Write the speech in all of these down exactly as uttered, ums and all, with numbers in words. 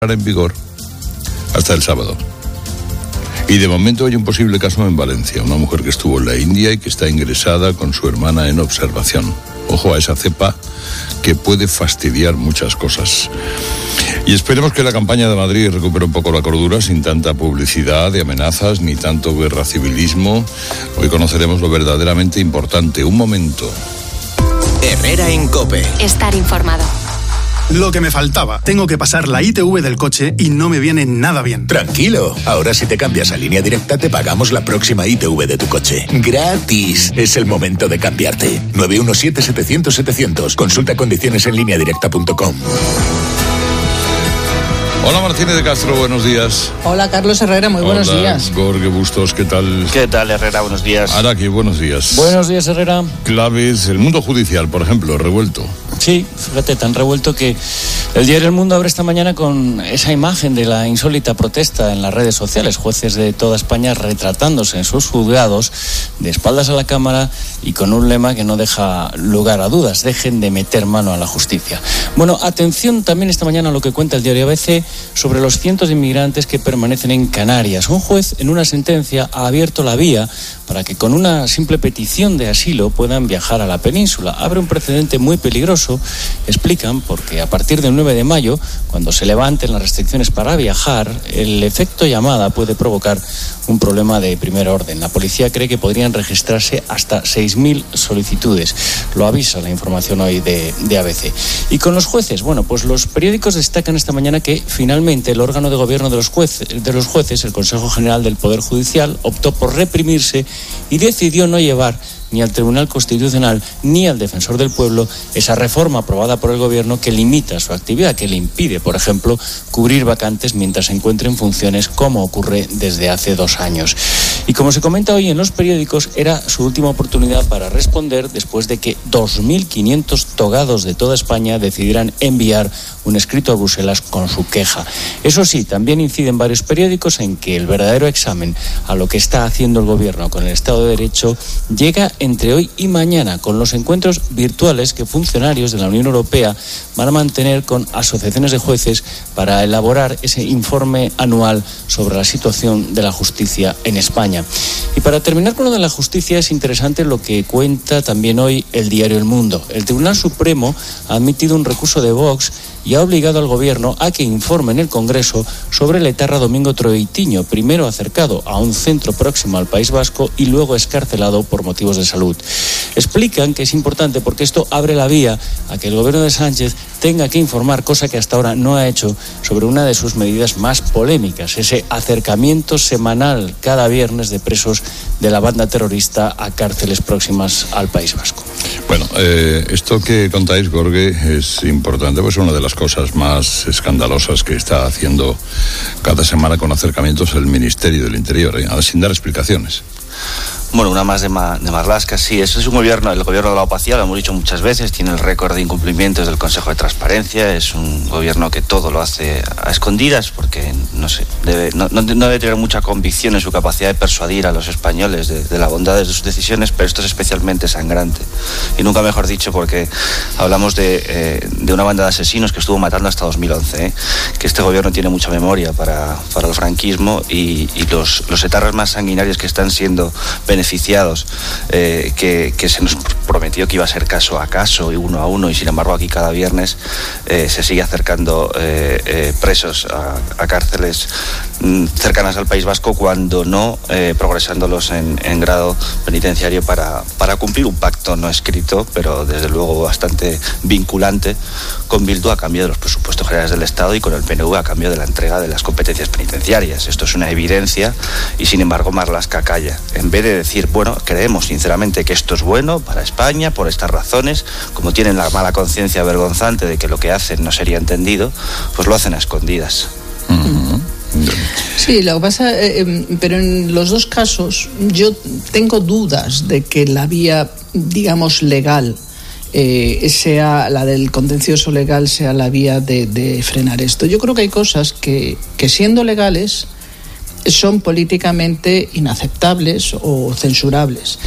en vigor hasta el sábado. Y de momento hay un posible caso en Valencia, una mujer que estuvo en la India y que está ingresada con su hermana en observación. Ojo a esa cepa que puede fastidiar muchas cosas. Y esperemos que la campaña de Madrid recupere un poco la cordura sin tanta publicidad de amenazas ni tanto guerra civilismo. Hoy conoceremos lo verdaderamente importante. Un momento. Herrera en COPE. Estar informado. Lo que me faltaba. Tengo que pasar la I T V del coche y no me viene nada bien. Tranquilo. Ahora si te cambias a Línea Directa te pagamos la próxima I T V de tu coche. ¡Gratis! Es el momento de cambiarte. nueve uno siete, setecientos, setecientos. Consulta condiciones en línea directa punto com. Hola Martínez de Castro, buenos días. Hola Carlos Herrera, muy buenos Hola, días. Gorge Bustos, ¿qué tal? ¿Qué tal Herrera? Buenos días. Araki, buenos días. Buenos días Herrera. Claves, el mundo judicial, por ejemplo, revuelto. Sí, fíjate, tan revuelto que el diario El Mundo abre esta mañana con esa imagen de la insólita protesta en las redes sociales. Jueces de toda España retratándose en sus juzgados, de espaldas a la cámara y con un lema que no deja lugar a dudas: dejen de meter mano a la justicia. Bueno, atención también esta mañana a lo que cuenta el diario A B C sobre los cientos de inmigrantes que permanecen en Canarias. Un juez en una sentencia ha abierto la vía para que con una simple petición de asilo puedan viajar a la península. Abre un precedente muy peligroso, explican, porque a partir del nueve de mayo, cuando se levanten las restricciones para viajar, el efecto llamada puede provocar un problema de primer orden. La policía cree que podrían registrarse hasta seis mil solicitudes. Lo avisa la información hoy de, de A B C. Y con los jueces, bueno, pues los periódicos destacan esta mañana que finalmente el órgano de gobierno de los jueces, de los jueces, el Consejo General del Poder Judicial, optó por reprimirse y decidió no llevar ni al Tribunal Constitucional ni al Defensor del Pueblo esa reforma aprobada por el Gobierno que limita su actividad, que le impide, por ejemplo, cubrir vacantes mientras se encuentren funciones, como ocurre desde hace dos años. Y como se comenta hoy en los periódicos, era su última oportunidad para responder después de que dos mil quinientos togados de toda España decidieran enviar un escrito a Bruselas con su queja. Eso sí, también inciden varios periódicos en que el verdadero examen a lo que está haciendo el Gobierno con el Estado de Derecho llega entre hoy y mañana, con los encuentros virtuales que funcionarios de la Unión Europea van a mantener con asociaciones de jueces para elaborar ese informe anual sobre la situación de la justicia en España. Y para terminar con lo de la justicia, es interesante lo que cuenta también hoy el diario El Mundo. El Tribunal Supremo ha admitido un recurso de Vox y ha obligado al Gobierno a que informe en el Congreso sobre el etarra Domingo Troitiño, primero acercado a un centro próximo al País Vasco y luego excarcelado por motivos de salud. Explican que es importante porque esto abre la vía a que el Gobierno de Sánchez tenga que informar, cosa que hasta ahora no ha hecho, sobre una de sus medidas más polémicas, ese acercamiento semanal cada viernes de presos de la banda terrorista a cárceles próximas al País Vasco. Bueno, eh, esto que contáis, Gorge, es importante, pues una de las cosas más escandalosas que está haciendo cada semana con acercamientos el Ministerio del Interior, ¿eh? sin dar explicaciones. Bueno, una más de, Ma, de Marlaska, sí, eso es un gobierno, el gobierno de la opacidad, lo hemos dicho muchas veces, tiene el récord de incumplimientos del Consejo de Transparencia, es un gobierno que todo lo hace a escondidas porque, no sé, debe, no, no, no debe tener mucha convicción en su capacidad de persuadir a los españoles de, de la bondad de sus decisiones, pero esto es especialmente sangrante. Y nunca mejor dicho porque hablamos de, eh, de una banda de asesinos que estuvo matando hasta dos mil once, ¿eh? que este gobierno tiene mucha memoria para, para el franquismo y, y los, los etarras más sanguinarios que están siendo beneficiados beneficiados, eh, que, que se nos prometió que iba a ser caso a caso y uno a uno, y sin embargo aquí cada viernes eh, se sigue acercando eh, eh, presos a, a cárceles mm, cercanas al País Vasco, cuando no eh, progresándolos en, en grado penitenciario para, para cumplir un pacto no escrito, pero desde luego bastante vinculante, con Bildu a cambio de los presupuestos generales del Estado y con el P N V a cambio de la entrega de las competencias penitenciarias. Esto es una evidencia y sin embargo Marlaska calla. En vez de decir, bueno, creemos sinceramente que esto es bueno para España por estas razones, como tienen la mala conciencia vergonzante de que lo que hacen no sería entendido, pues lo hacen a escondidas. Uh-huh. Sí, lo que pasa, eh, pero en los dos casos yo tengo dudas de que la vía, digamos, legal eh, sea la del contencioso legal, sea la vía de, de frenar esto. Yo creo que hay cosas que, que siendo legales son políticamente inaceptables o censurables.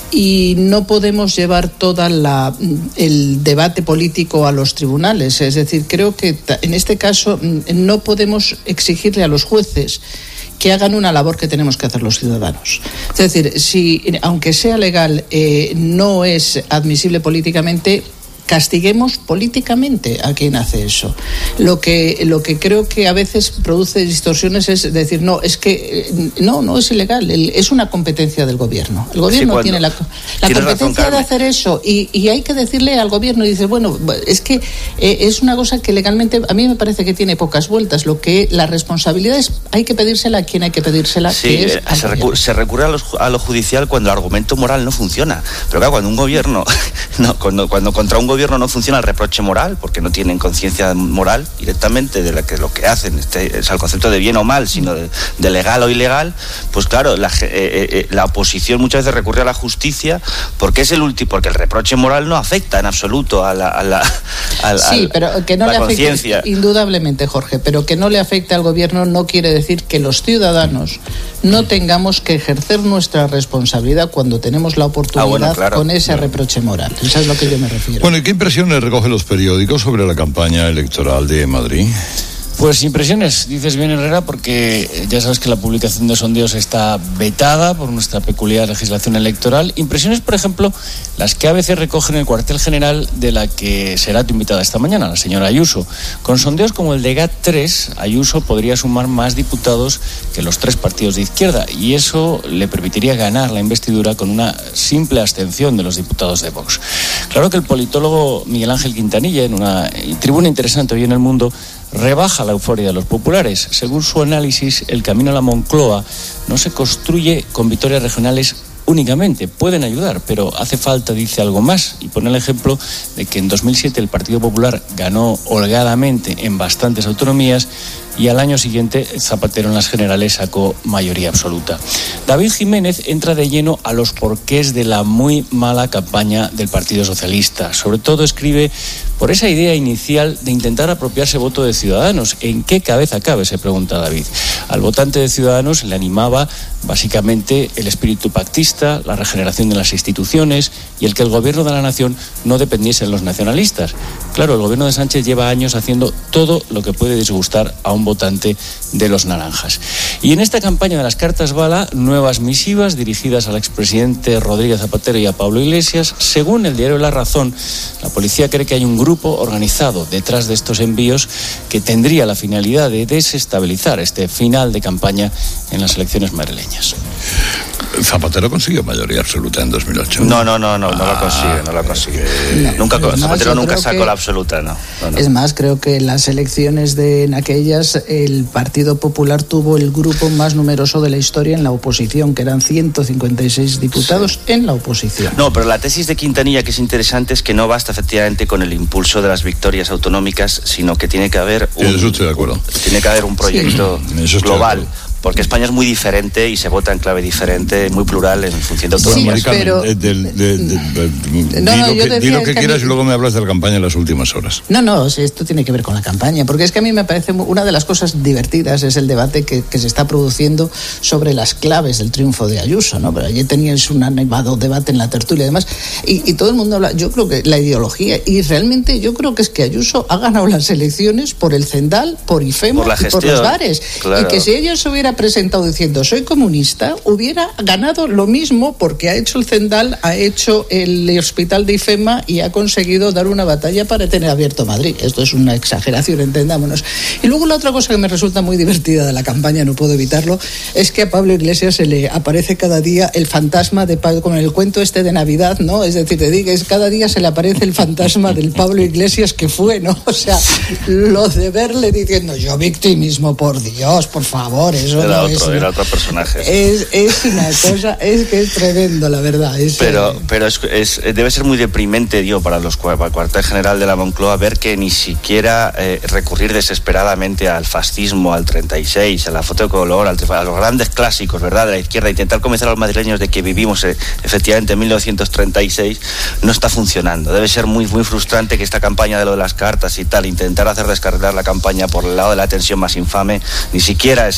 y no podemos llevar toda la el debate político a los tribunales. Es decir, creo que en este caso no podemos exigirle a los jueces que hagan una labor que tenemos que hacer los ciudadanos. Es decir, si aunque sea legal eh, no es admisible políticamente, castiguemos políticamente a quien hace eso. Lo que lo que creo que a veces produce distorsiones es decir, no, es que no, no es ilegal, es una competencia del gobierno. El gobierno sí, cuando, tiene la, la competencia razón, de hacer eso y, y hay que decirle al gobierno, y dice, bueno, es que eh, es una cosa que legalmente a mí me parece que tiene pocas vueltas. Lo que la responsabilidad es, hay que pedírsela a quien hay que pedírsela. Sí, que es se, recu- se recurre a, los, a lo judicial cuando el argumento moral no funciona. Pero claro, cuando un gobierno, no, cuando, cuando contra un gobierno no funciona el reproche moral, porque no tienen conciencia moral directamente de la que lo que hacen, este es el concepto de bien o mal, sino de, de legal o ilegal, pues claro, la, eh, eh, la oposición muchas veces recurre a la justicia porque es el último, porque el reproche moral no afecta en absoluto a la, a la, a, sí, a, pero que no le afecte indudablemente, Jorge, pero que no le afecte al gobierno no quiere decir que los ciudadanos no tengamos que ejercer nuestra responsabilidad cuando tenemos la oportunidad ah, bueno, claro, con ese claro. reproche moral. Eso es lo que yo me refiero. Bueno, ¿y qué impresión le recoge los periódicos sobre la campaña electoral de Madrid? Pues impresiones, dices bien, Herrera, porque ya sabes que la publicación de sondeos está vetada por nuestra peculiar legislación electoral. Impresiones, por ejemplo, las que a veces recogen el cuartel general de la que será tu invitada esta mañana, la señora Ayuso. Con sondeos como el de G A T tres, Ayuso podría sumar más diputados que los tres partidos de izquierda y eso le permitiría ganar la investidura con una simple abstención de los diputados de Vox. Claro que el politólogo Miguel Ángel Quintanilla, en una tribuna interesante hoy en El Mundo, rebaja la euforia de los populares. Según su análisis, el camino a la Moncloa no se construye con victorias regionales únicamente. Pueden ayudar, pero hace falta, dice, algo más. Y pone el ejemplo de que en dos mil siete el Partido Popular ganó holgadamente en bastantes autonomías y al año siguiente Zapatero en las generales sacó mayoría absoluta. David Jiménez entra de lleno a los porqués de la muy mala campaña del Partido Socialista. Sobre todo escribe por esa idea inicial de intentar apropiarse voto de Ciudadanos. ¿En qué cabeza cabe?, se pregunta David. Al votante de Ciudadanos le animaba básicamente el espíritu pactista, la regeneración de las instituciones y el que el gobierno de la nación no dependiese de los nacionalistas. Claro, el gobierno de Sánchez lleva años haciendo todo lo que puede disgustar a un votante de los naranjas. Y en esta campaña de las cartas bala, nuevas misivas dirigidas al expresidente Rodríguez Zapatero y a Pablo Iglesias. Según el diario La Razón, la policía cree que hay un grupo organizado detrás de estos envíos que tendría la finalidad de desestabilizar este final de campaña en las elecciones madrileñas. ¿Zapatero consiguió mayoría absoluta en dos mil ocho? No, no, no, no, ah, no la consigue, no la consigue. No, nunca, más, Zapatero nunca sacó que, la absoluta, no, no, no. Es más, creo que en las elecciones de en aquellas el Partido Popular tuvo el grupo más numeroso de la historia en la oposición, que eran ciento cincuenta y seis diputados sí. en la oposición. No, pero la tesis de Quintanilla, que es interesante, es que no basta efectivamente con el impulso de las victorias autonómicas, sino que tiene que haber un, eso estoy de acuerdo. Tiene que haber un proyecto sí. global. Porque España es muy diferente y se vota en clave diferente, muy plural en función de autonomías. Sí, pero... de, de, de, de, de, no, no, di lo que, di lo que quieras mí... y luego me hablas de la campaña en las últimas horas. No, no, esto tiene que ver con la campaña, porque es que a mí me parece una de las cosas divertidas es el debate que, que se está produciendo sobre las claves del triunfo de Ayuso, ¿no? Pero ayer teníais un animado debate en la tertulia y demás, y, y todo el mundo habla, yo creo que la ideología, y realmente yo creo que es que Ayuso ha ganado las elecciones por el Cendal, por IFEMA por la gestión, y por los bares, claro. Y que si ella se hubiera presentado diciendo soy comunista, hubiera ganado lo mismo porque ha hecho el Cendal, ha hecho el hospital de IFEMA y ha conseguido dar una batalla para tener abierto Madrid. Esto es una exageración, entendámonos. Y luego la otra cosa que me resulta muy divertida de la campaña, no puedo evitarlo, es que a Pablo Iglesias se le aparece cada día el fantasma de Pablo, con el cuento este de Navidad, ¿no? Es decir, te digo, es cada día se le aparece el fantasma del Pablo Iglesias que fue, ¿no? O sea, lo de verle diciendo yo victimismo, por Dios, por favor, eso era no otro, es... Era otro personaje. Es, es una cosa, es que es tremendo, la verdad. Es, pero eh... pero es, es, debe ser muy deprimente, digo, para, los, para el cuartel general de la Moncloa ver que ni siquiera eh, recurrir desesperadamente al fascismo, al treinta y seis, a la foto de color, al, a los grandes clásicos, ¿verdad?, de la izquierda, intentar convencer a los madrileños de que vivimos eh, efectivamente en mil novecientos treinta y seis, no está funcionando. Debe ser muy, muy frustrante que esta campaña de lo de las cartas y tal, intentar hacer descarrilar la campaña por el lado de la tensión más infame, ni siquiera es eficaz, ¿no?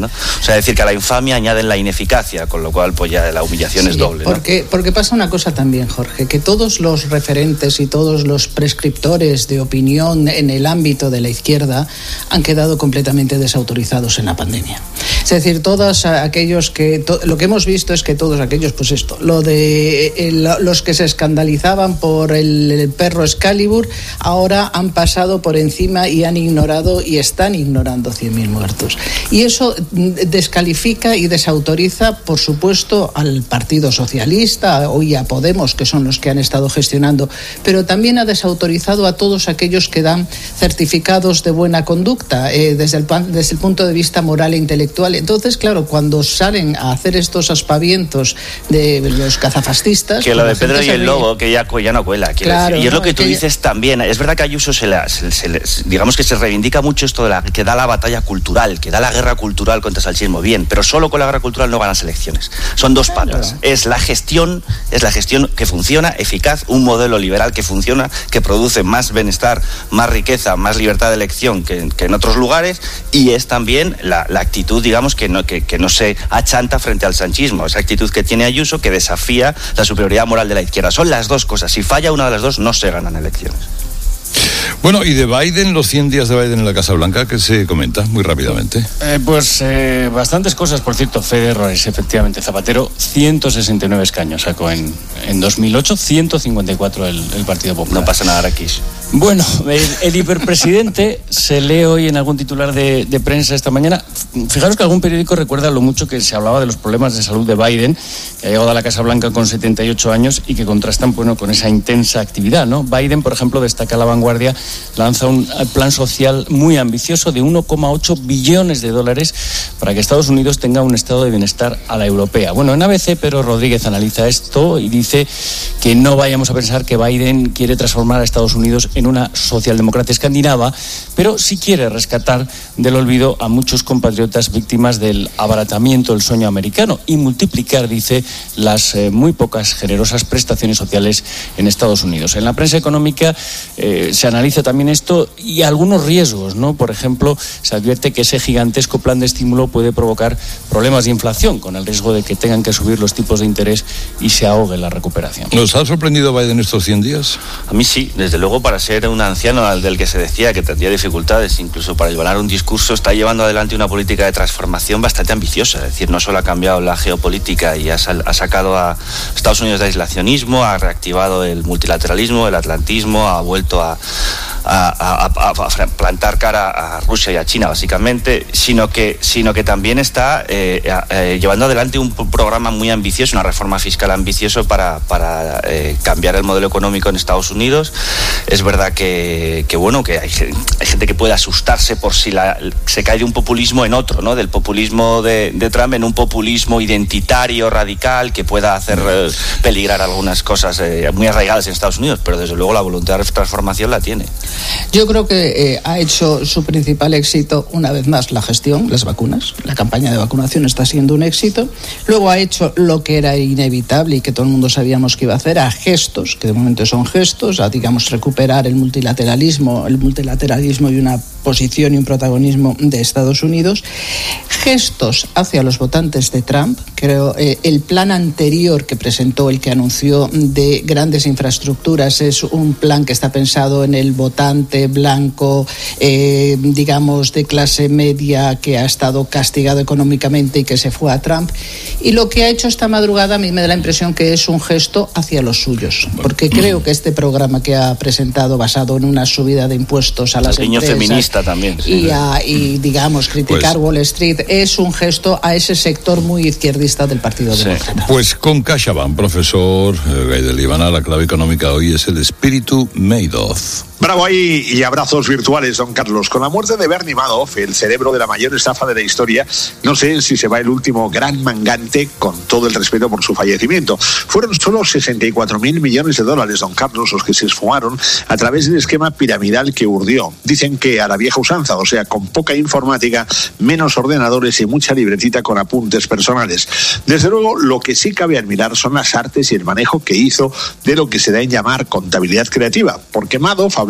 ¿no? O sea, decir que a la infamia añaden la ineficacia, con lo cual pues ya la humillación sí, es doble, ¿no? Porque, porque pasa una cosa también, Jorge, que todos los referentes y todos los prescriptores de opinión en el ámbito de la izquierda han quedado completamente desautorizados en la pandemia. Es decir, todos aquellos que... To, lo que hemos visto es que todos aquellos, pues esto, lo de el, los que se escandalizaban por el, el perro Excalibur, ahora han pasado por encima y han ignorado y están ignorando cien mil muertos. Y eso descalifica y desautoriza, por supuesto, al Partido Socialista y a Podemos, que son los que han estado gestionando, pero también ha desautorizado a todos aquellos que dan certificados de buena conducta eh, desde, el, desde el punto de vista moral e intelectual. Entonces, claro, cuando salen a hacer estos aspavientos de los cazafascistas... Que lo de Pedro y el Lobo, que ya, ya no cuela. Claro, y es lo que tú que dices ya... también. Es verdad que a Ayuso se, la, se, se, digamos que se reivindica mucho esto de la, que da la batalla cultural, que da la guerra cultural contra el salchismo. Bien, pero solo con la guerra cultural no ganas elecciones. Son dos claro. patas. Es la gestión, es la gestión que funciona, eficaz, un modelo liberal que funciona, que produce más bienestar, más riqueza, más libertad de elección que, que en otros lugares, y es también la, la actitud, digamos, que no, que, que no se achanta frente al sanchismo. Esa actitud que tiene Ayuso, que desafía la superioridad moral de la izquierda. Son las dos cosas. Si falla una de las dos, no se ganan elecciones. Bueno, y de Biden, los cien días de Biden en la Casa Blanca, ¿qué se comenta muy rápidamente? Eh, pues eh, bastantes cosas, por cierto, fe de errores, efectivamente. Zapatero, ciento sesenta y nueve escaños sacó en, en dos mil ocho, ciento cincuenta y cuatro el, el Partido Popular. No pasa nada, Araquis. Bueno, el, el hiperpresidente se lee hoy en algún titular de, de prensa esta mañana. Fijaros que algún periódico recuerda lo mucho que se hablaba de los problemas de salud de Biden, que ha llegado a la Casa Blanca con setenta y ocho años y que contrastan, bueno, con esa intensa actividad, ¿no? Biden, por ejemplo, destaca La Vanguardia, lanza un plan social muy ambicioso de uno coma ocho billones de dólares para que Estados Unidos tenga un estado de bienestar a la europea. Bueno, en A B C, Pedro Rodríguez analiza esto y dice que no vayamos a pensar que Biden quiere transformar a Estados Unidos en una socialdemocracia escandinava, pero sí quiere rescatar del olvido a muchos compatriotas víctimas del abaratamiento del sueño americano y multiplicar, dice, las eh, muy pocas generosas prestaciones sociales en Estados Unidos. En la prensa económica eh, se analiza también esto y algunos riesgos, ¿no? Por ejemplo, se advierte que ese gigantesco plan de estímulo puede provocar problemas de inflación, con el riesgo de que tengan que subir los tipos de interés y se ahogue la recuperación. ¿Nos ha sorprendido Biden estos cien días? A mí sí, desde luego, para ser un anciano al del que se decía que tendría dificultades incluso para llevar un discurso, está llevando adelante una política de transformación bastante ambiciosa. Es decir, no solo ha cambiado la geopolítica y ha, sal, ha sacado a Estados Unidos del aislacionismo, ha reactivado el multilateralismo, el atlantismo, ha vuelto a A, a, a, a plantar cara a Rusia y a China, básicamente, sino que, sino que también está eh, eh, llevando adelante un programa muy ambicioso, una reforma fiscal ambiciosa para, para eh, cambiar el modelo económico en Estados Unidos. Es verdad que, que bueno, que hay, hay gente que puede asustarse por si la, se cae de un populismo en otro, ¿no? Del populismo de, de Trump en un populismo identitario, radical, que pueda hacer eh, peligrar algunas cosas eh, muy arraigadas en Estados Unidos, pero desde luego la voluntad de transformación la tiene. Yo creo que eh, ha hecho su principal éxito, una vez más, la gestión, las vacunas. La campaña de vacunación está siendo un éxito. Luego ha hecho lo que era inevitable y que todo el mundo sabíamos que iba a hacer, a gestos, que de momento son gestos, a, digamos, recuperar el multilateralismo, el multilateralismo y una posición y un protagonismo de Estados Unidos. Gestos hacia los votantes de Trump. Creo eh, el plan anterior que presentó, el que anunció de grandes infraestructuras, es un plan que está pensado en el votante blanco, eh, digamos, de clase media, que ha estado castigado económicamente y que se fue a Trump. Y lo que ha hecho esta madrugada a mí me da la impresión que es un gesto hacia los suyos, porque creo que este programa que ha presentado, basado en una subida de impuestos a las el empresas feminista también, sí, y, a, y digamos criticar pues, Wall Street, es un gesto a ese sector muy izquierdista del Partido sí. Demócrata. Pues con CaixaBank, profesor eh, Gaidel Ivana, la clave económica hoy es el espíritu Madoff. Bravo ahí y abrazos virtuales, don Carlos. Con la muerte de Bernie Madoff, el cerebro de la mayor estafa de la historia, no sé si se va el último gran mangante, con todo el respeto por su fallecimiento. Fueron solo sesenta y cuatro mil millones de dólares, don Carlos, los que se esfumaron a través del esquema piramidal que urdió. Dicen que a la vieja usanza, o sea, con poca informática, menos ordenadores y mucha libretita con apuntes personales. Desde luego, lo que sí cabe admirar son las artes y el manejo que hizo de lo que se da en llamar contabilidad creativa, porque Madoff hablaba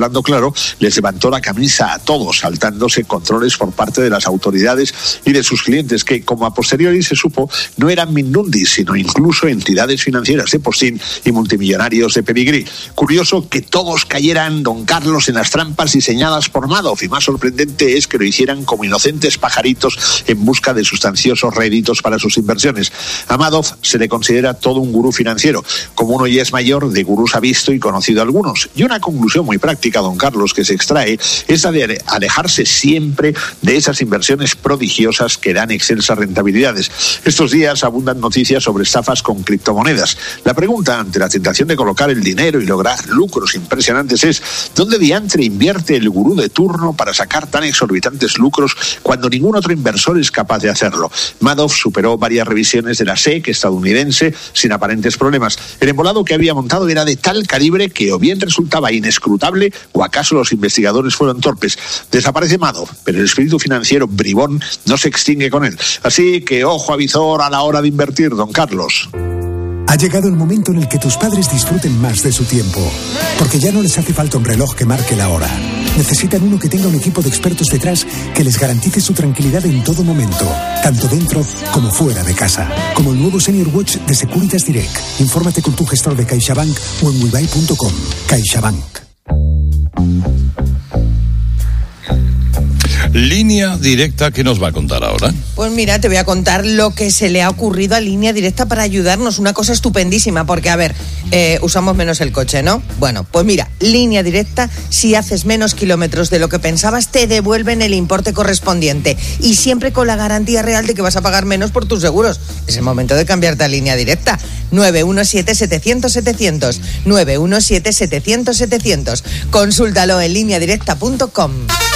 hablando claro, les levantó la camisa a todos, saltándose controles por parte de las autoridades y de sus clientes, que, como a posteriori se supo, no eran Mindundis, sino incluso entidades financieras de postín y multimillonarios de pedigrí. Curioso que todos cayeran, don Carlos, en las trampas diseñadas por Madoff, y más sorprendente es que lo hicieran como inocentes pajaritos en busca de sustanciosos réditos para sus inversiones. A Madoff se le considera todo un gurú financiero. Como uno ya es mayor, de gurús ha visto y conocido algunos. Y una conclusión muy práctica, don Carlos, que se extrae es la de alejarse siempre de esas inversiones prodigiosas que dan excelsas rentabilidades. Estos días abundan noticias sobre estafas con criptomonedas. La pregunta, ante la tentación de colocar el dinero y lograr lucros impresionantes, es ¿dónde diantre invierte el gurú de turno para sacar tan exorbitantes lucros cuando ningún otro inversor es capaz de hacerlo? Madoff superó varias revisiones de la S E C estadounidense sin aparentes problemas. El embolado que había montado era de tal calibre que o bien resultaba inescrutable o acaso los investigadores fueron torpes. Desaparece Madoff, pero el espíritu financiero bribón no se extingue con él. Así que ojo avizor a la hora de invertir, don Carlos. Ha llegado el momento en el que tus padres disfruten más de su tiempo, porque ya no les hace falta un reloj que marque la hora. Necesitan uno que tenga un equipo de expertos detrás que les garantice su tranquilidad en todo momento, tanto dentro como fuera de casa. Como el nuevo Senior Watch de Securitas Direct. Infórmate con tu gestor de CaixaBank o en webuy punto com. CaixaBank. Línea Directa, ¿qué nos va a contar ahora? Pues mira, te voy a contar lo que se le ha ocurrido a Línea Directa para ayudarnos. Una cosa estupendísima, porque, a ver, eh, usamos menos el coche, ¿no? Bueno, pues mira, Línea Directa, si haces menos kilómetros de lo que pensabas, te devuelven el importe correspondiente. Y siempre con la garantía real de que vas a pagar menos por tus seguros. Es el momento de cambiarte a Línea Directa. nueve uno siete, setecientos, setecientos. nueve uno siete, setecientos, setecientos. Consúltalo en línea directa punto com.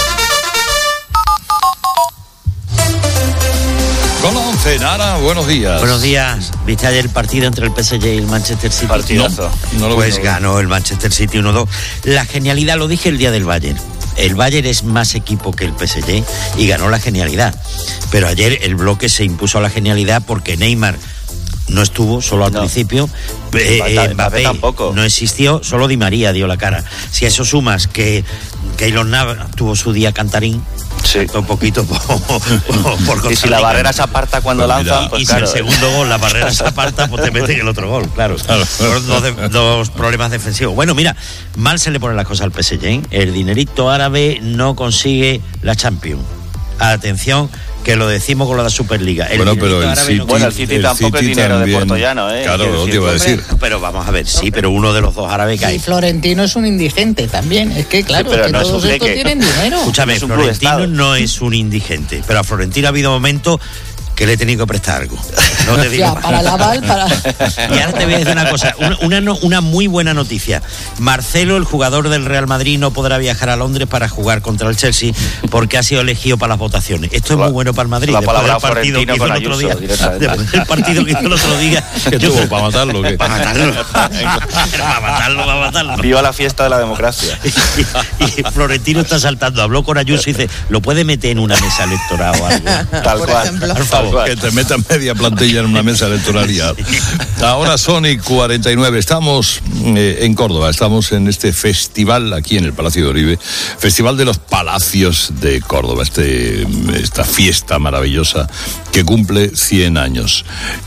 Con la once, Nara, buenos días. Buenos días. ¿Viste ayer el partido entre el P S G y el Manchester City? Partidazo. No, no lo pues vi, no. ganó el Manchester City uno dos. La genialidad, lo dije el día del Bayern. El Bayern es más equipo que el P S G y ganó la genialidad. Pero ayer el bloque se impuso a la genialidad porque Neymar no estuvo, solo al no. principio. Eh, Mbappé tampoco. No existió, solo Di María dio la cara. Si a eso sumas que Keylor Navas tuvo su día cantarín, sí. un poquito por, por, por y si la barrera se aparta cuando pues lanzan, mira, pues y claro, si el segundo gol la barrera se aparta, pues te meten el otro gol, claro. claro. Dos, de, dos problemas defensivos. Bueno, mira, mal se le ponen las cosas al P S G, ¿eh? El dinerito árabe no consigue la Champions. Atención, que lo decimos con la Superliga. El bueno, pero el City, no... bueno, el City el tampoco City es dinero también, de Puertollano, ¿eh? Claro, lo te iba a decir. Pero vamos a ver, sí, pero uno de los dos árabes que hay. Y Florentino es un indigente también. Es que, claro, sí, es que no todos estos tienen dinero. Escúchame, es Florentino no es un indigente, pero a Florentino ha habido momentos que le he tenido que prestar algo. No te digo ya, para el aval, para... Y ahora te voy a decir una cosa, una, una, una muy buena noticia. Marcelo, el jugador del Real Madrid, no podrá viajar a Londres para jugar contra el Chelsea porque ha sido elegido para las votaciones. Esto es muy bueno para el Madrid. La después del partido que hizo el otro día. Después del partido que hizo el otro día. ¿Qué tuvo? ¿Para matarlo? ¿Qué? Para matarlo. Para matarlo, para matarlo. Viva la fiesta de la democracia. Y, y Florentino está saltando. Habló con Ayuso y dice, ¿lo puede meter en una mesa electoral o algo? Tal cual. Por favor. Que te metan media plantilla en una mesa electoral ya. Ahora son y cuarenta y nueve. Estamos eh, en Córdoba, estamos en este festival aquí en el Palacio de Oribe, Festival de los Palacios de Córdoba, este, esta fiesta maravillosa que cumple cien años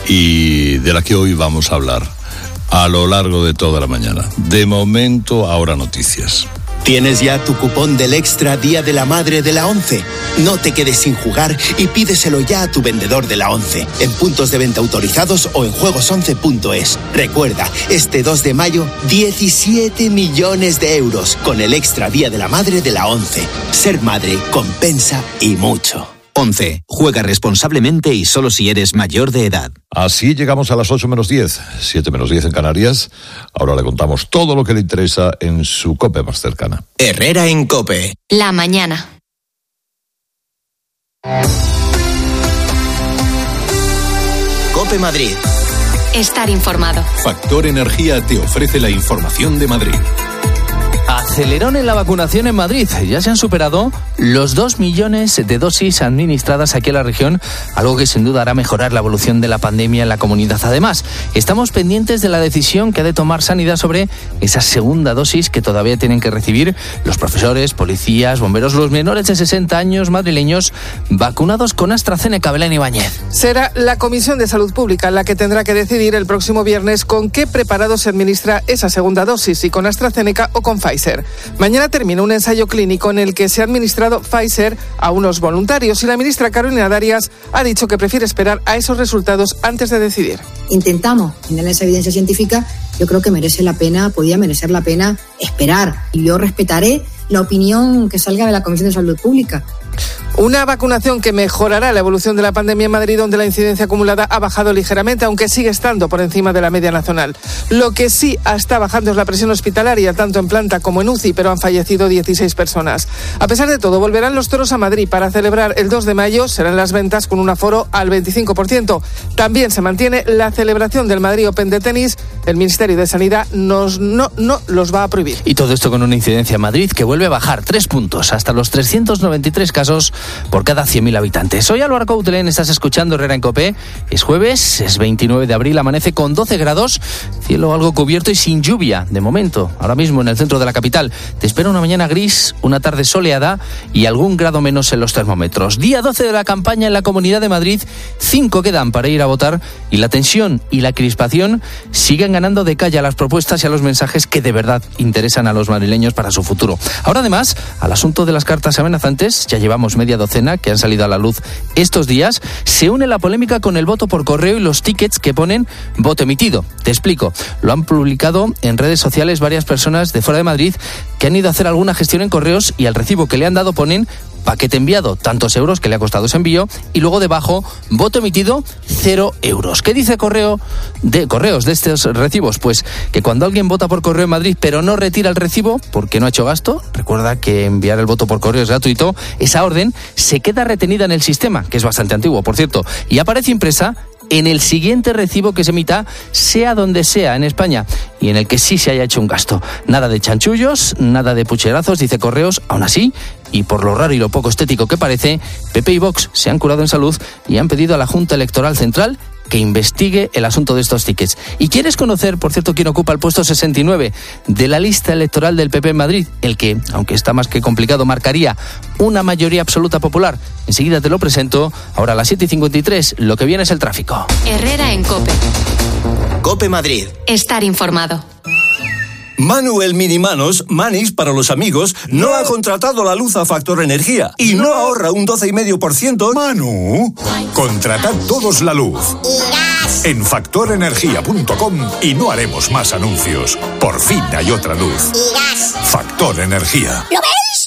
y de la que hoy vamos a hablar a lo largo de toda la mañana. De momento, ahora noticias. ¿Tienes ya tu cupón del Extra Día de la Madre de la ONCE? No te quedes sin jugar y pídeselo ya a tu vendedor de la ONCE, en puntos de venta autorizados o en juegos once punto es. Recuerda, este dos de mayo, diecisiete millones de euros con el Extra Día de la Madre de la ONCE. Ser madre compensa y mucho. ONCE. Juega responsablemente y solo si eres mayor de edad. Así llegamos a las ocho menos diez, siete menos diez en Canarias. Ahora le contamos todo lo que le interesa en su COPE más cercana. Herrera en COPE. La mañana. COPE Madrid. Estar informado. Factor Energía te ofrece la información de Madrid. Acelerón en la vacunación en Madrid. Ya se han superado los dos millones de dosis administradas aquí en la región, algo que sin duda hará mejorar la evolución de la pandemia en la comunidad. Además, estamos pendientes de la decisión que ha de tomar Sanidad sobre esa segunda dosis que todavía tienen que recibir los profesores, policías, bomberos, los menores de sesenta años madrileños vacunados con AstraZeneca. Belén Ibáñez. Será la Comisión de Salud Pública la que tendrá que decidir el próximo viernes con qué preparado se administra esa segunda dosis, si con AstraZeneca o con Pfizer. Mañana termina un ensayo clínico en el que se ha administrado Pfizer a unos voluntarios y la ministra Carolina Darias ha dicho que prefiere esperar a esos resultados antes de decidir. Intentamos tener esa evidencia científica. Yo creo que merece la pena, podía merecer la pena esperar. Y yo respetaré la opinión que salga de la Comisión de Salud Pública. Una vacunación que mejorará la evolución de la pandemia en Madrid, donde la incidencia acumulada ha bajado ligeramente, aunque sigue estando por encima de la media nacional. Lo que sí está bajando es la presión hospitalaria, tanto en planta como en U C I, pero han fallecido dieciséis personas. A pesar de todo, volverán los toros a Madrid para celebrar el dos de mayo. Serán las ventas con un aforo al veinticinco por ciento. También se mantiene la celebración del Madrid Open de tenis. El Ministerio de Sanidad nos, no, no los va a prohibir. Y todo esto con una incidencia en Madrid que vuelve a bajar tres puntos, hasta los trescientos noventa y tres casos por cada cien mil habitantes. Soy Álvaro Coutelén, estás escuchando Herrera en COPE. Es jueves, es veintinueve de abril, amanece con doce grados, cielo algo cubierto y sin lluvia, de momento, ahora mismo en el centro de la capital. Te espera una mañana gris, una tarde soleada y algún grado menos en los termómetros. Día doce de la campaña en la Comunidad de Madrid, cinco quedan para ir a votar y la tensión y la crispación siguen ganando de calle a las propuestas y a los mensajes que de verdad interesan a los madrileños para su futuro. Ahora además, al asunto de las cartas amenazantes, ya llevamos media docena que han salido a la luz estos días, se une la polémica con el voto por correo y los tickets que ponen voto emitido. Te explico. Lo han publicado en redes sociales varias personas de fuera de Madrid que han ido a hacer alguna gestión en correos y al recibo que le han dado ponen paquete enviado, tantos euros que le ha costado ese envío, y luego debajo, voto emitido, cero euros. ¿Qué dice correo de correos de estos recibos? Pues que cuando alguien vota por correo en Madrid pero no retira el recibo porque no ha hecho gasto, recuerda que enviar el voto por correo es gratuito, esa orden se queda retenida en el sistema, que es bastante antiguo, por cierto, y aparece impresa en el siguiente recibo que se emita, sea donde sea en España, y en el que sí se haya hecho un gasto. Nada de chanchullos, nada de pucherazos, dice Correos. Aún así, y por lo raro y lo poco estético que parece, P P y Vox se han curado en salud y han pedido a la Junta Electoral Central que investigue el asunto de estos tickets. ¿Y quieres conocer, por cierto, quién ocupa el puesto sesenta y nueve de la lista electoral del P P en Madrid? El que, aunque está más que complicado, marcaría una mayoría absoluta popular. Enseguida te lo presento. Ahora a las siete y cincuenta y tres, lo que viene es el tráfico. Herrera en COPE. COPE Madrid. Estar informado. Manu el Minimanos, Manis para los amigos, no ha contratado la luz a Factor Energía y no ahorra un doce coma cinco por ciento. Manu, contratad todos la luz en factor energía punto com y no haremos más anuncios. Por fin hay otra luz. Factor Energía. ¿Lo veis?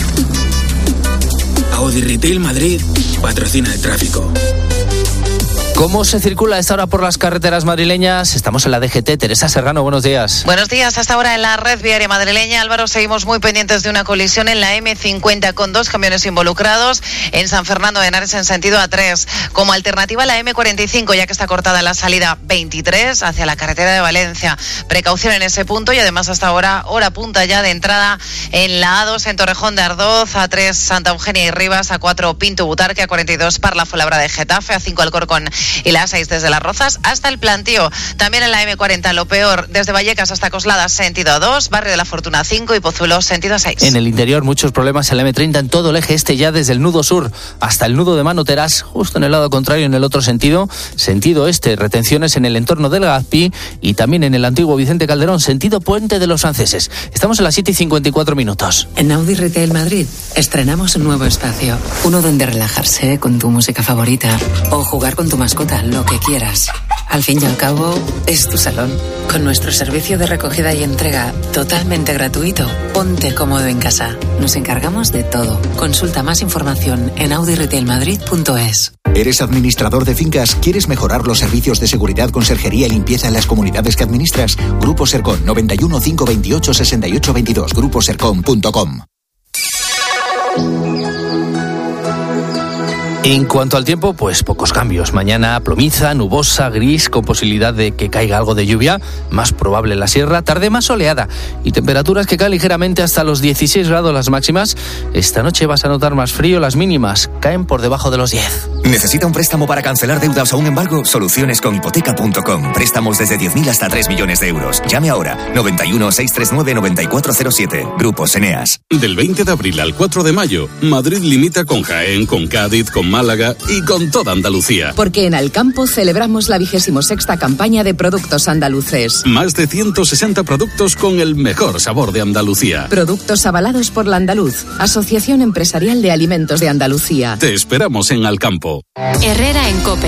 Audi Retail Madrid patrocina el tráfico. ¿Cómo se circula a esta hora por las carreteras madrileñas? Estamos en la D G T. Teresa Serrano, buenos días. Buenos días. Hasta ahora en la red viaria madrileña, Álvaro, seguimos muy pendientes de una colisión en la eme cincuenta con dos camiones involucrados en San Fernando de Henares en sentido A tres. Como alternativa la eme cuarenta y cinco, ya que está cortada en la salida veintitrés hacia la carretera de Valencia. Precaución en ese punto y además hasta ahora hora punta ya de entrada en la A dos en Torrejón de Ardoz, A tres Santa Eugenia y Rivas, A cuatro Pinto Butarque, A cuarenta y dos Parla Fuenlabrada de Getafe, A cinco Alcorcón y la A seis desde Las Rozas hasta el Plantío. También en la eme cuarenta lo peor, desde Vallecas hasta Coslada sentido A dos, Barrio de la Fortuna cinco y Pozuelo sentido A seis. En el interior muchos problemas en la eme treinta en todo el eje este, ya desde el nudo sur hasta el nudo de Manoteras, justo en el lado contrario en el otro sentido, sentido este, retenciones en el entorno del Gazpi y también en el antiguo Vicente Calderón, sentido Puente de los Franceses. Estamos a las siete y cincuenta y cuatro minutos. En Audi Retail Madrid estrenamos un nuevo espacio, uno donde relajarse con tu música favorita o jugar con tu mascota, lo que quieras. Al fin y al cabo, es tu salón. Con nuestro servicio de recogida y entrega totalmente gratuito, ponte cómodo en casa. Nos encargamos de todo. Consulta más información en audi retail madrid punto es. ¿Eres administrador de fincas? ¿Quieres mejorar los servicios de seguridad, conserjería y limpieza en las comunidades que administras? Grupo Sercon, noventa y uno, cinco veintiocho, sesenta y ocho veintidós, grupo sercon punto com. En cuanto al tiempo, pues pocos cambios. Mañana plomiza, nubosa, gris, con posibilidad de que caiga algo de lluvia, más probable en la sierra, tarde más soleada y temperaturas que caen ligeramente hasta los dieciséis grados las máximas. Esta noche vas a notar más frío, las mínimas caen por debajo de los diez. ¿Necesita un préstamo para cancelar deudas o un embargo? Soluciones con hipoteca punto com. Préstamos desde diez mil hasta tres millones de euros. Llame ahora. noventa y uno, seiscientos treinta y nueve, noventa y cuatro cero siete. Grupos Eneas. Del veinte de abril al cuatro de mayo, Madrid limita con Jaén, con Cádiz, con Málaga y con toda Andalucía. Porque en Alcampo celebramos la vigésimo sexta campaña de productos andaluces. Más de ciento sesenta productos con el mejor sabor de Andalucía. Productos avalados por La Andaluz, Asociación Empresarial de Alimentos de Andalucía. Te esperamos en Alcampo. Herrera en COPE.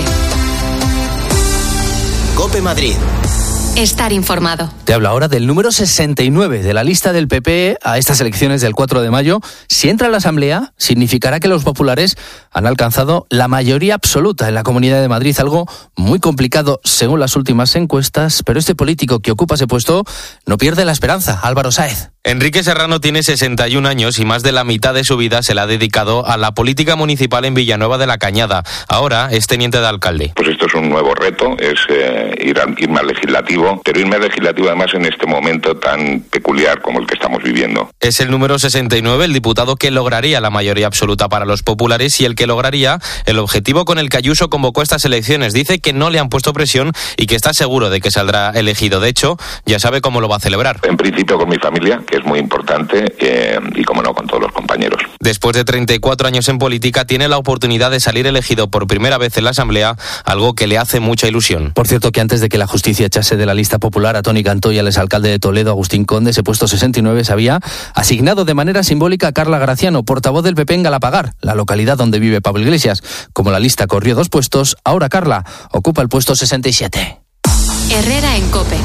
COPE Madrid. Estar informado. Te hablo ahora del número sesenta y nueve de la lista del P P a estas elecciones del cuatro de mayo. Si entra a la Asamblea, significará que los populares han alcanzado la mayoría absoluta en la Comunidad de Madrid, algo muy complicado según las últimas encuestas, pero este político que ocupa ese puesto no pierde la esperanza. Álvaro Sáez. Enrique Serrano tiene sesenta y un años y más de la mitad de su vida se la ha dedicado a la política municipal en Villanueva de la Cañada. Ahora es teniente de alcalde. Pues esto es un nuevo reto, es eh, ir a, irme al legislativo, pero irme al legislativo además en este momento tan peculiar como el que estamos viviendo. Es el número sesenta y nueve, el diputado que lograría la mayoría absoluta para los populares y el que lograría el objetivo con el que Ayuso convocó estas elecciones. Dice que no le han puesto presión y que está seguro de que saldrá elegido. De hecho, ya sabe cómo lo va a celebrar. En principio con mi familia, que es muy importante, eh, y como no, con todos los compañeros. Después de treinta y cuatro años en política, tiene la oportunidad de salir elegido por primera vez en la Asamblea, algo que le hace mucha ilusión. Por cierto, que antes de que la justicia echase de la lista popular a Toni Cantó y al exalcalde de Toledo, Agustín Conde, ese puesto sesenta y nueve se había asignado de manera simbólica a Carla Graciano, portavoz del P P en Galapagar, la localidad donde vive Pablo Iglesias. Como la lista corrió dos puestos, ahora Carla ocupa el puesto sesenta y siete. Herrera en COPE.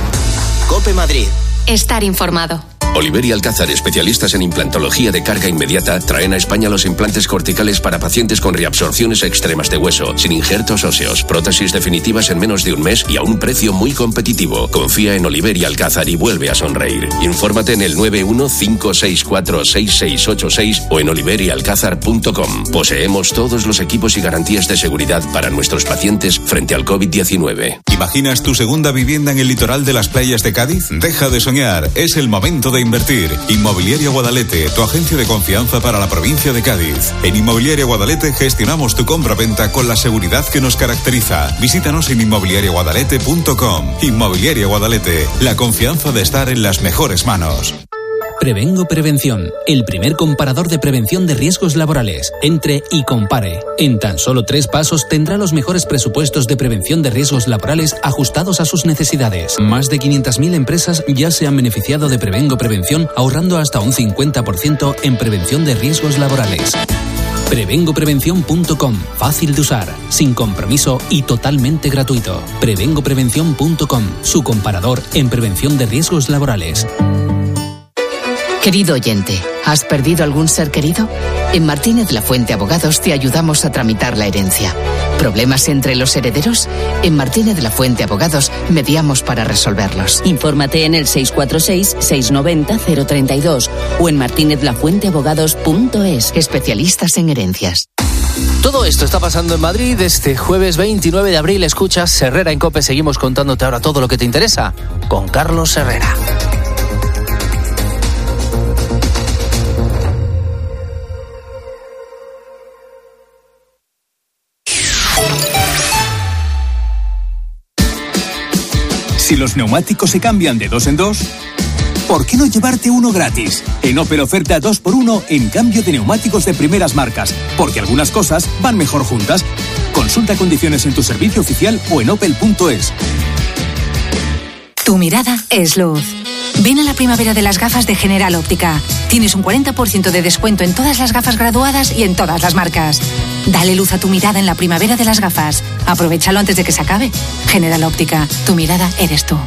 COPE Madrid. Estar informado. Oliver y Alcázar, especialistas en implantología de carga inmediata, traen a España los implantes corticales para pacientes con reabsorciones extremas de hueso, sin injertos óseos, prótesis definitivas en menos de un mes y a un precio muy competitivo. Confía en Oliver y Alcázar y vuelve a sonreír. Infórmate en el nueve uno cinco seis cuatro seis seis ocho seis o en oliver y alcázar punto com. Poseemos todos los equipos y garantías de seguridad para nuestros pacientes frente al covid diecinueve. ¿Imaginas tu segunda vivienda en el litoral de las playas de Cádiz? Deja de soñar, es el momento de invertir. Inmobiliaria Guadalete, tu agencia de confianza para la provincia de Cádiz. En Inmobiliaria Guadalete gestionamos tu compra-venta con la seguridad que nos caracteriza. Visítanos en inmobiliaria guadalete punto com. Inmobiliaria Guadalete, la confianza de estar en las mejores manos. Prevengo Prevención, el primer comparador de prevención de riesgos laborales. Entre y compare. En tan solo tres pasos tendrá los mejores presupuestos de prevención de riesgos laborales ajustados a sus necesidades. Más de quinientas mil empresas ya se han beneficiado de Prevengo Prevención, ahorrando hasta un cincuenta por ciento en prevención de riesgos laborales. prevengo prevención punto com. Fácil de usar, sin compromiso y totalmente gratuito. prevengo prevención punto com, su comparador en prevención de riesgos laborales. Querido oyente, ¿has perdido algún ser querido? En Martínez La Fuente Abogados te ayudamos a tramitar la herencia. ¿Problemas entre los herederos? En Martínez La Fuente Abogados mediamos para resolverlos. Infórmate en el seis cuatro seis, seis nueve cero, cero tres dos o en martínez la fuente abogados punto es. Especialistas en herencias. Todo esto está pasando en Madrid este jueves veintinueve de abril. Escuchas Herrera en COPE. Seguimos contándote ahora todo lo que te interesa con Carlos Herrera. Si los neumáticos se cambian de dos en dos, ¿por qué no llevarte uno gratis? En Opel oferta dos por uno en cambio de neumáticos de primeras marcas, porque algunas cosas van mejor juntas. Consulta condiciones en tu servicio oficial o en opel punto es. Tu mirada es luz. Ven a la primavera de las gafas de General Óptica. Tienes un cuarenta por ciento de descuento en todas las gafas graduadas y en todas las marcas. Dale luz a tu mirada en la primavera de las gafas. Aprovéchalo antes de que se acabe. General Óptica, tu mirada eres tú.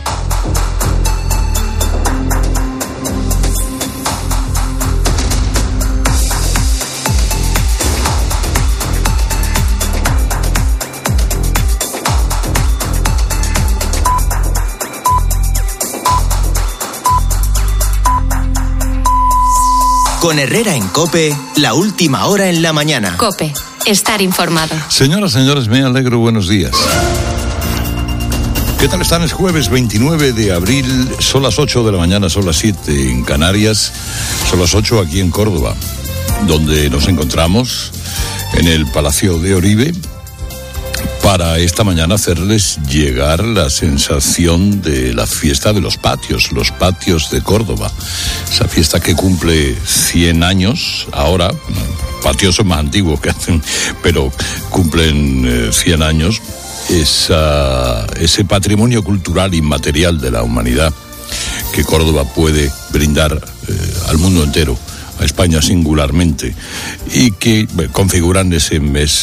Con Herrera en COPE, la última hora en la mañana. COPE, estar informado. Señoras, señores, me alegro, buenos días. ¿Qué tal están? Es jueves veintinueve de abril, son las ocho de la mañana, son las siete en Canarias, son las ocho aquí en Córdoba, donde nos encontramos en el Palacio de Oribe para esta mañana hacerles llegar la sensación de la fiesta de los patios, los patios de Córdoba. Esa fiesta que cumple cien años ahora, patios son más antiguos que hacen, pero cumplen eh, cien años. Esa, ese patrimonio cultural inmaterial de la humanidad que Córdoba puede brindar eh, al mundo entero, a España singularmente, y que eh, configuran ese mes